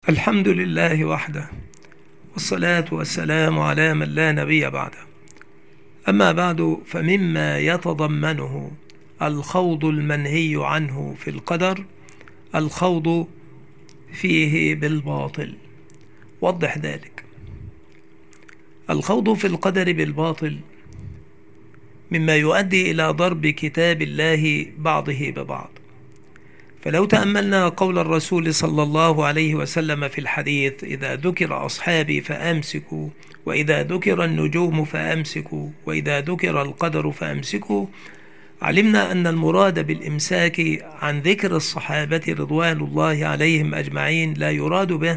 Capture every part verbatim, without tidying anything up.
الحمد لله وحده، والصلاة والسلام على من لا نبي بعده. أما بعد، فمما يتضمنه الخوض المنهي عنه في القدر الخوض فيه بالباطل. وضح ذلك. الخوض في القدر بالباطل مما يؤدي إلى ضرب كتاب الله بعضه ببعض. فلو تأملنا قول الرسول صلى الله عليه وسلم في الحديث: إذا ذكر أصحابي فأمسكوا، وإذا ذكر النجوم فأمسكوا، وإذا ذكر القدر فأمسكوا، علمنا أن المراد بالإمساك عن ذكر الصحابة رضوان الله عليهم أجمعين لا يراد به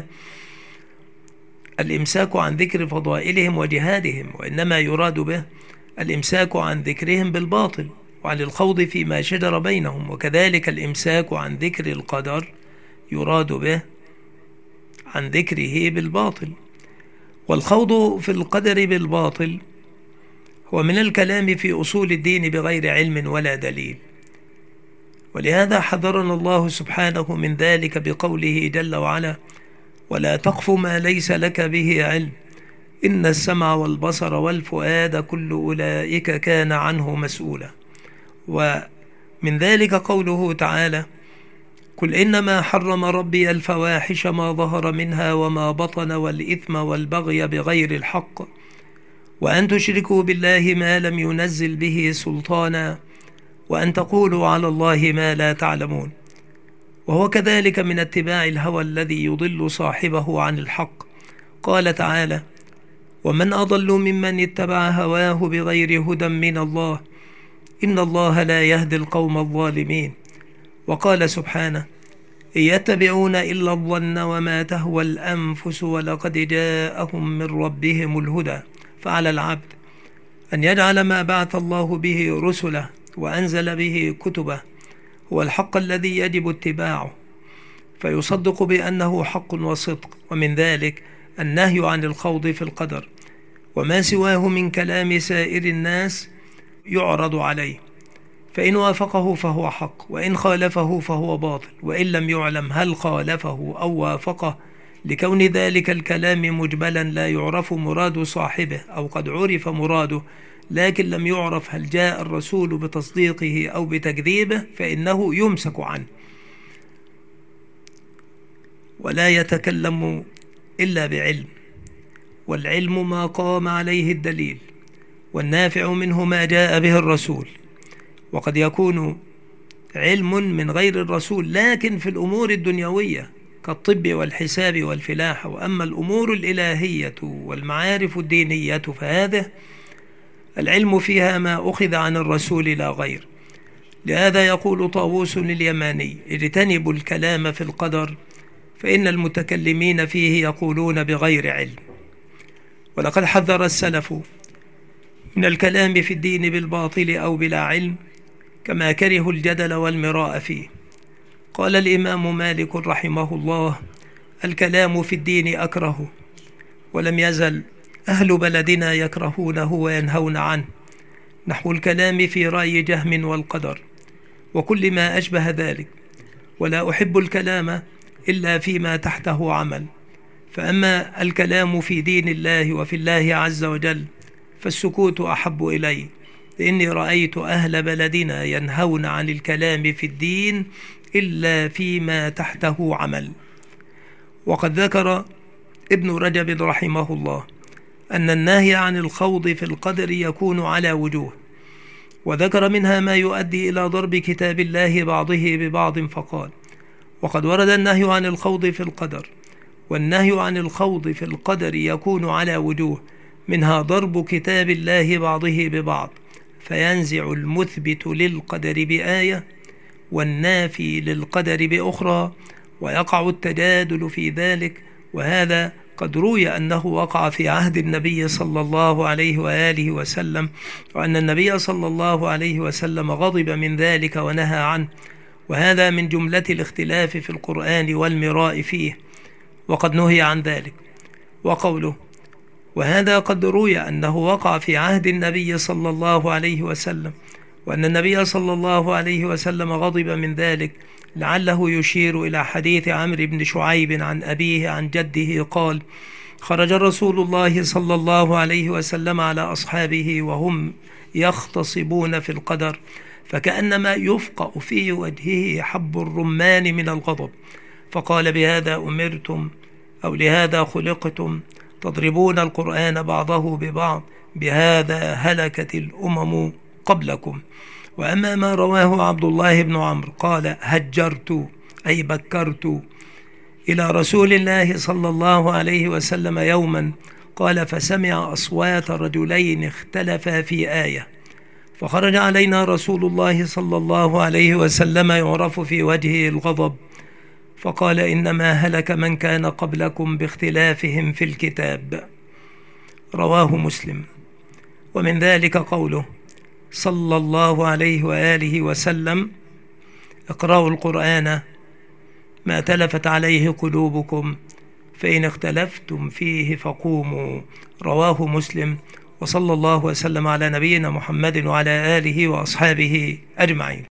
الإمساك عن ذكر فضائلهم وجهادهم، وإنما يراد به الإمساك عن ذكرهم بالباطل وعن الخوض فيما شجر بينهم. وكذلك الإمساك عن ذكر القدر يراد به عن ذكره بالباطل. والخوض في القدر بالباطل هو من الكلام في أصول الدين بغير علم ولا دليل، ولهذا حذرنا الله سبحانه من ذلك بقوله جل وعلا: ولا تقف ما ليس لك به علم إن السمع والبصر والفؤاد كل أولئك كان عنه مسؤولا. ومن ذلك قوله تعالى: قل إنما حرم ربي الفواحش ما ظهر منها وما بطن والإثم والبغي بغير الحق وأن تشركوا بالله ما لم ينزل به سلطانا وأن تقولوا على الله ما لا تعلمون. وهو كذلك من اتباع الهوى الذي يضل صاحبه عن الحق. قال تعالى: ومن أضل ممن اتبع هواه بغير هدى من الله إن الله لا يهدي القوم الظالمين. وقال سبحانه: إن يتبعون إلا الظن وما تهوى الأنفس ولقد جاءهم من ربهم الهدى. فعلى العبد أن يجعل ما بعث الله به رسله وأنزل به كتبه هو الحق الذي يجب اتباعه، فيصدق بأنه حق وصدق. ومن ذلك النهي عن الخوض في القدر، وما سواه من كلام سائر الناس يعرض عليه، فإن وافقه فهو حق، وإن خالفه فهو باطل، وإن لم يعلم هل خالفه أو وافقه، لكون ذلك الكلام مجملا لا يعرف مراد صاحبه، أو قد عرف مراده لكن لم يعرف هل جاء الرسول بتصديقه أو بتكذيبه، فإنه يمسك عنه ولا يتكلم إلا بعلم، والعلم ما قام عليه الدليل، والنافع منه ما جاء به الرسول. وقد يكون علم من غير الرسول لكن في الأمور الدنيوية كالطب والحساب والفلاحة. وأما الأمور الإلهية والمعارف الدينية فهذه العلم فيها ما أخذ عن الرسول لا غير. لهذا يقول طاووس اليماني: اجتنبوا الكلام في القدر فإن المتكلمين فيه يقولون بغير علم. ولقد حذر السلف من الكلام في الدين بالباطل أو بلا علم، كما كرهوا الجدل والمراء فيه. قال الإمام مالك رحمه الله: الكلام في الدين أكره، ولم يزل أهل بلدنا يكرهونه وينهون عنه، نحو الكلام في رأي جهم والقدر وكل ما أشبه ذلك. ولا أحب الكلام إلا فيما تحته عمل. فأما الكلام في دين الله وفي الله عز وجل فالسكوت أحب إلي، لأني رأيت أهل بلدنا ينهون عن الكلام في الدين إلا فيما تحته عمل. وقد ذكر ابن رجب رحمه الله أن النهي عن الخوض في القدر يكون على وجوه، وذكر منها ما يؤدي إلى ضرب كتاب الله بعضه ببعض، فقال: وقد ورد النهي عن الخوض في القدر، والنهي عن الخوض في القدر يكون على وجوه، منها ضرب كتاب الله بعضه ببعض، فينزع المثبت للقدر بآية والنافي للقدر بأخرى، ويقع التجادل في ذلك. وهذا قد روي أنه وقع في عهد النبي صلى الله عليه وآله وسلم، وأن النبي صلى الله عليه وسلم غضب من ذلك ونهى عنه، وهذا من جملة الاختلاف في القرآن والمراء فيه، وقد نهي عن ذلك. وقوله: وهذا قد روي أنه وقع في عهد النبي صلى الله عليه وسلم، وأن النبي صلى الله عليه وسلم غضب من ذلك، لعله يشير إلى حديث عمرو بن شعيب عن أبيه عن جده قال: خرج رسول الله صلى الله عليه وسلم على أصحابه وهم يختصبون في القدر، فكأنما يفقأ في وجهه حب الرمان من الغضب، فقال: بهذا أمرتم أو لهذا خلقتم، تضربون القرآن بعضه ببعض، بهذا هلكت الأمم قبلكم. وأما ما رواه عبد الله بن عمرو قال: هجرت أي بكرت إلى رسول الله صلى الله عليه وسلم يوما، قال: فسمع أصوات رجلين اختلفا في آية، فخرج علينا رسول الله صلى الله عليه وسلم يعرف في وجهه الغضب، فقال: إنما هلك من كان قبلكم باختلافهم في الكتاب. رواه مسلم. ومن ذلك قوله صلى الله عليه وآله وسلم: اقرأوا القرآن ما تلفت عليه قلوبكم، فإن اختلفتم فيه فقوموا. رواه مسلم. وصلى الله وسلم على نبينا محمد وعلى آله وأصحابه أجمعين.